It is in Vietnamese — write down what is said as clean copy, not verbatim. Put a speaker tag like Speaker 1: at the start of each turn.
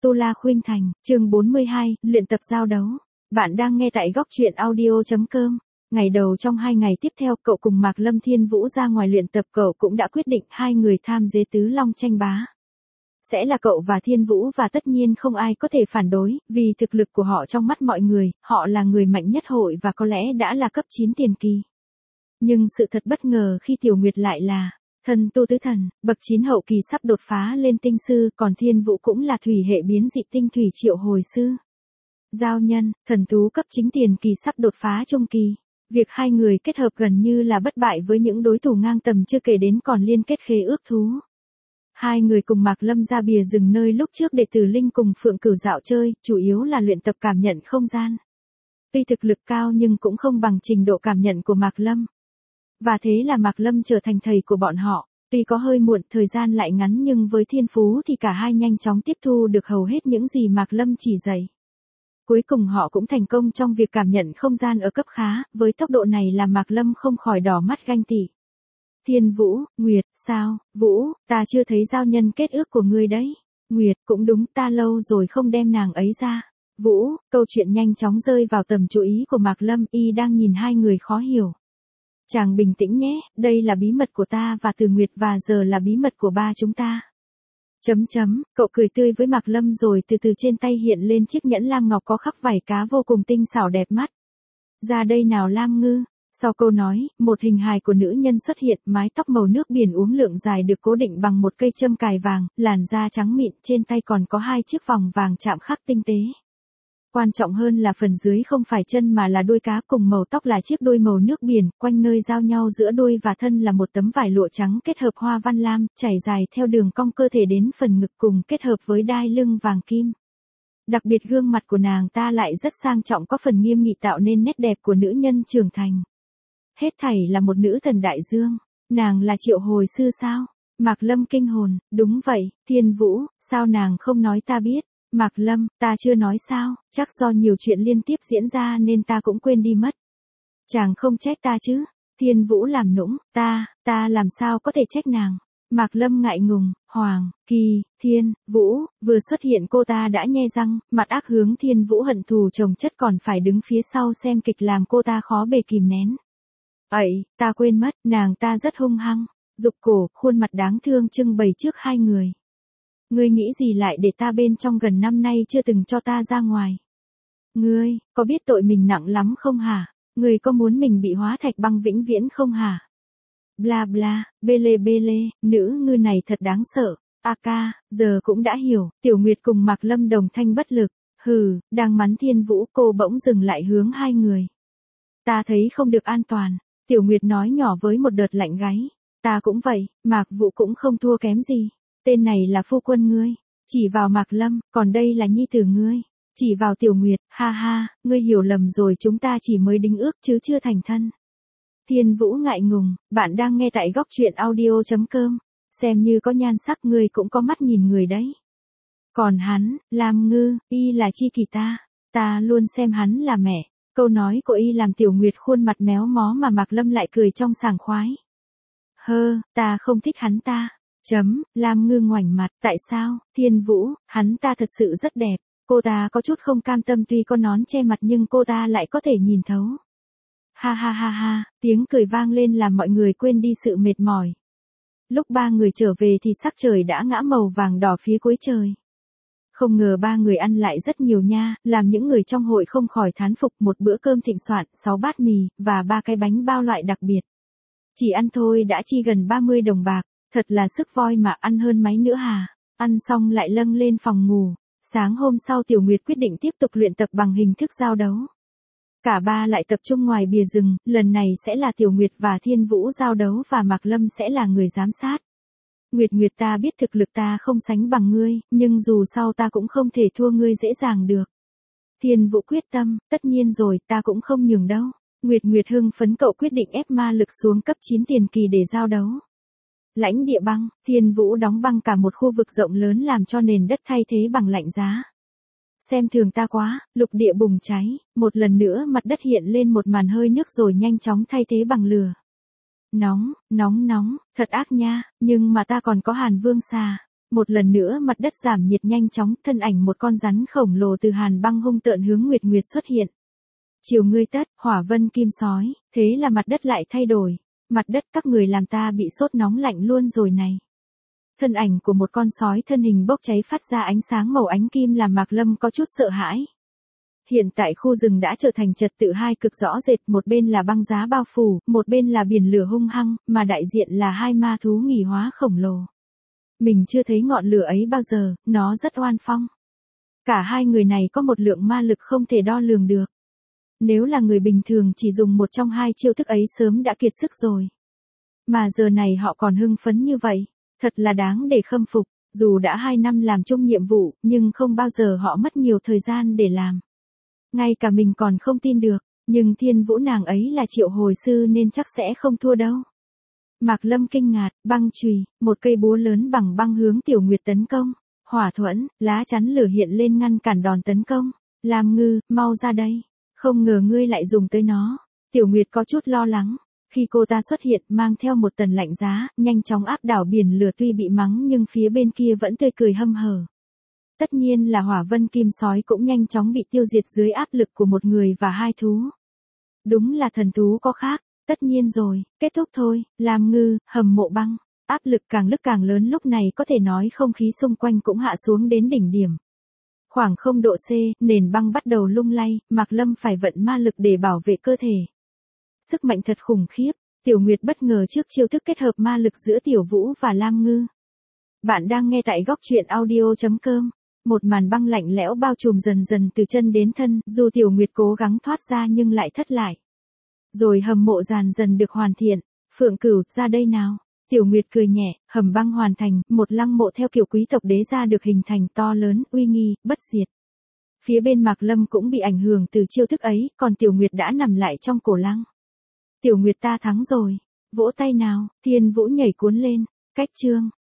Speaker 1: Tu La Khuynh Thành, chương 42, luyện tập giao đấu. Bạn đang nghe tại góc truyện audio.com. Ngày đầu trong 2 ngày tiếp theo, cậu cùng Mạc Lâm Thiên Vũ ra ngoài luyện tập. Cậu cũng đã quyết định 2 người tham gia tứ long tranh bá. Sẽ là cậu và Thiên Vũ, và tất nhiên không ai có thể phản đối, vì thực lực của họ trong mắt mọi người, họ là người mạnh nhất hội và có lẽ đã là cấp 9 tiền kỳ. Nhưng sự thật bất ngờ khi Tiểu Nguyệt lại là thần tu tứ thần, bậc 9 hậu kỳ sắp đột phá lên tinh sư, còn Thiên Vũ cũng là thủy hệ biến dị tinh thủy triệu hồi sư. Giao nhân, thần thú cấp chính tiền kỳ sắp đột phá trung kỳ. Việc 2 người kết hợp gần như là bất bại với những đối thủ ngang tầm, chưa kể đến còn liên kết khế ước thú. 2 người cùng Mạc Lâm ra bìa rừng nơi lúc trước đệ tử Linh cùng Phượng Cửu dạo chơi, chủ yếu là luyện tập cảm nhận không gian. Tuy thực lực cao nhưng cũng không bằng trình độ cảm nhận của Mạc Lâm. Và thế là Mạc Lâm trở thành thầy của bọn họ. Tuy có hơi muộn, thời gian lại ngắn, nhưng với thiên phú thì cả hai nhanh chóng tiếp thu được hầu hết những gì Mạc Lâm chỉ dạy. Cuối cùng họ cũng thành công trong việc cảm nhận không gian ở cấp khá, với tốc độ này làm Mạc Lâm không khỏi đỏ mắt ganh tị. Thiên Vũ, Nguyệt, sao, Vũ, ta chưa thấy giao nhân kết ước của ngươi đấy. Nguyệt, cũng đúng, ta lâu rồi không đem nàng ấy ra. Vũ, câu chuyện nhanh chóng rơi vào tầm chú ý của Mạc Lâm, y đang nhìn 2 người khó hiểu. Chàng bình tĩnh nhé, đây là bí mật của ta và Từ Nguyệt, và giờ là bí mật của ba chúng ta. Cậu cười tươi với Mạc Lâm rồi từ từ trên tay hiện lên chiếc nhẫn lam ngọc có khắc vảy cá vô cùng tinh xảo đẹp mắt. Ra đây nào Lam Ngư. Sau câu nói, một hình hài của nữ nhân xuất hiện, mái tóc màu nước biển uốn lượn dài được cố định bằng một cây châm cài vàng, làn da trắng mịn, trên tay còn có 2 chiếc vòng vàng chạm khắc tinh tế. Quan trọng hơn là phần dưới không phải chân mà là đuôi cá, cùng màu tóc là chiếc đuôi màu nước biển, quanh nơi giao nhau giữa đuôi và thân là một tấm vải lụa trắng kết hợp hoa văn lam, trải dài theo đường cong cơ thể đến phần ngực, cùng kết hợp với đai lưng vàng kim. Đặc biệt gương mặt của nàng ta lại rất sang trọng, có phần nghiêm nghị, tạo nên nét đẹp của nữ nhân trưởng thành. Hết thảy là một nữ thần đại dương. Nàng là triệu hồi sư sao? Mạc Lâm kinh hồn, đúng vậy, Thiên Vũ, sao nàng không nói ta biết? Mạc Lâm, ta chưa nói sao, chắc do nhiều chuyện liên tiếp diễn ra nên ta cũng quên đi mất. Chàng không trách ta chứ? Thiên Vũ làm nũng, ta làm sao có thể trách nàng? Mạc Lâm ngại ngùng, Hoàng, Kỳ, Thiên, Vũ, vừa xuất hiện cô ta đã nhe răng, mặt ác hướng Thiên Vũ hận thù chồng chất, còn phải đứng phía sau xem kịch làm cô ta khó bề kìm nén. Ấy, ta quên mất, nàng ta rất hung hăng, rụt cổ, khuôn mặt đáng thương trưng bày trước 2 người. Ngươi nghĩ gì lại để ta bên trong gần năm nay chưa từng cho ta ra ngoài? Ngươi, có biết tội mình nặng lắm không hả? Ngươi có muốn mình bị hóa thạch băng vĩnh viễn không hả? Bla bla, bê lê, nữ ngư này thật đáng sợ. A ca, giờ cũng đã hiểu. Tiểu Nguyệt cùng Mạc Lâm đồng thanh bất lực. Hừ, đang mắng Thiên Vũ, cô bỗng dừng lại hướng 2 người. Ta thấy không được an toàn. Tiểu Nguyệt nói nhỏ với một đợt lạnh gáy. Ta cũng vậy, Mạc Vũ cũng không thua kém gì. Tên này là phu quân ngươi. Chỉ vào Mạc Lâm, còn đây là nhi tử ngươi. Chỉ vào Tiểu Nguyệt, ha ha, ngươi hiểu lầm rồi, chúng ta chỉ mới đính ước chứ chưa thành thân. Thiên Vũ ngại ngùng, bạn đang nghe tại góc truyện audio.com. Xem như có nhan sắc, ngươi cũng có mắt nhìn người đấy. Còn hắn, Lam Ngư, y là chi kỷ ta luôn xem hắn là mẹ. Câu nói của y làm Tiểu Nguyệt khuôn mặt méo mó, mà Mạc Lâm lại cười trong sảng khoái. Ta không thích hắn ta. Lam Ngư ngoảnh mặt, tại sao? Thiên Vũ, hắn ta thật sự rất đẹp. Cô ta có chút không cam tâm, tuy có nón che mặt nhưng cô ta lại có thể nhìn thấu. Ha, tiếng cười vang lên làm mọi người quên đi sự mệt mỏi. Lúc 3 người trở về thì sắc trời đã ngã màu vàng đỏ phía cuối trời. Không ngờ 3 người ăn lại rất nhiều nha, làm những người trong hội không khỏi thán phục. Một bữa cơm thịnh soạn, 6 bát mì, và 3 cái bánh bao loại đặc biệt. Chỉ ăn thôi đã chi gần 30 đồng bạc, thật là sức voi mà, ăn hơn máy nữa hà. Ăn xong lại lâng lên phòng ngủ. Sáng hôm sau Tiểu Nguyệt quyết định tiếp tục luyện tập bằng hình thức giao đấu. Cả 3 lại tập trung ngoài bìa rừng, lần này sẽ là Tiểu Nguyệt và Thiên Vũ giao đấu, và Mạc Lâm sẽ là người giám sát. Nguyệt, ta biết thực lực ta không sánh bằng ngươi, nhưng dù sao ta cũng không thể thua ngươi dễ dàng được. Thiên Vũ quyết tâm, tất nhiên rồi, ta cũng không nhường đâu. Nguyệt hưng phấn, cậu quyết định ép ma lực xuống cấp 9 tiền kỳ để giao đấu. Lãnh địa băng, Thiên Vũ đóng băng cả một khu vực rộng lớn, làm cho nền đất thay thế bằng lạnh giá. Xem thường ta quá, lục địa bùng cháy, một lần nữa mặt đất hiện lên một màn hơi nước rồi nhanh chóng thay thế bằng lửa. Nóng, thật ác nha, nhưng mà ta còn có Hàn Vương xà. Một lần nữa mặt đất giảm nhiệt nhanh chóng, thân ảnh một con rắn khổng lồ từ hàn băng hung tợn hướng Nguyệt Nguyệt xuất hiện. Chiều ngươi tất, hỏa vân kim sói, thế là mặt đất lại thay đổi. Mặt đất các người làm ta bị sốt nóng lạnh luôn rồi này. Thân ảnh của một con sói thân hình bốc cháy phát ra ánh sáng màu ánh kim làm Mạc Lâm có chút sợ hãi. Hiện tại khu rừng đã trở thành trật tự hai cực rõ rệt, một bên là băng giá bao phủ, một bên là biển lửa hung hăng, mà đại diện là hai ma thú nghỉ hóa khổng lồ. Mình chưa thấy ngọn lửa ấy bao giờ, nó rất oan phong. Cả hai người này có một lượng ma lực không thể đo lường được. Nếu là người bình thường chỉ dùng một trong hai chiêu thức ấy sớm đã kiệt sức rồi. Mà giờ này họ còn hưng phấn như vậy, thật là đáng để khâm phục, dù đã 2 năm làm chung nhiệm vụ, nhưng không bao giờ họ mất nhiều thời gian để làm. Ngay cả mình còn không tin được, nhưng Thiên Vũ nàng ấy là triệu hồi sư nên chắc sẽ không thua đâu. Mạc Lâm kinh ngạc, băng chùy, một cây búa lớn bằng băng hướng Tiểu Nguyệt tấn công. Hỏa thuẫn, lá chắn lửa hiện lên ngăn cản đòn tấn công. Lam Ngư, mau ra đây. Không ngờ ngươi lại dùng tới nó. Tiểu Nguyệt có chút lo lắng. Khi cô ta xuất hiện mang theo một tần lạnh giá, nhanh chóng áp đảo biển lửa, tuy bị mắng nhưng phía bên kia vẫn tươi cười hâm hở. Tất nhiên là hỏa vân kim sói cũng nhanh chóng bị tiêu diệt dưới áp lực của một người và hai thú. Đúng là thần thú có khác, tất nhiên rồi, kết thúc thôi, Lam Ngư, hầm mộ băng. Áp lực càng lúc càng lớn, lúc này có thể nói không khí xung quanh cũng hạ xuống đến đỉnh điểm. Khoảng 0 độ C, nền băng bắt đầu lung lay, Mạc Lâm phải vận ma lực để bảo vệ cơ thể. Sức mạnh thật khủng khiếp, Tiểu Nguyệt bất ngờ trước chiêu thức kết hợp ma lực giữa Tiểu Vũ và Lam Ngư. Bạn đang nghe tại góc truyện audio.com. Một màn băng lạnh lẽo bao trùm dần dần từ chân đến thân, dù Tiểu Nguyệt cố gắng thoát ra nhưng lại thất lại. Rồi hầm mộ dần dần được hoàn thiện. Phượng Cửu, ra đây nào. Tiểu Nguyệt cười nhẹ, hầm băng hoàn thành, một lăng mộ theo kiểu quý tộc đế gia được hình thành, to lớn, uy nghi, bất diệt. Phía bên Mạc Lâm cũng bị ảnh hưởng từ chiêu thức ấy, còn Tiểu Nguyệt đã nằm lại trong cổ lăng. Tiểu Nguyệt, ta thắng rồi. Vỗ tay nào, Thiên Vũ nhảy cuốn lên. Cách chương.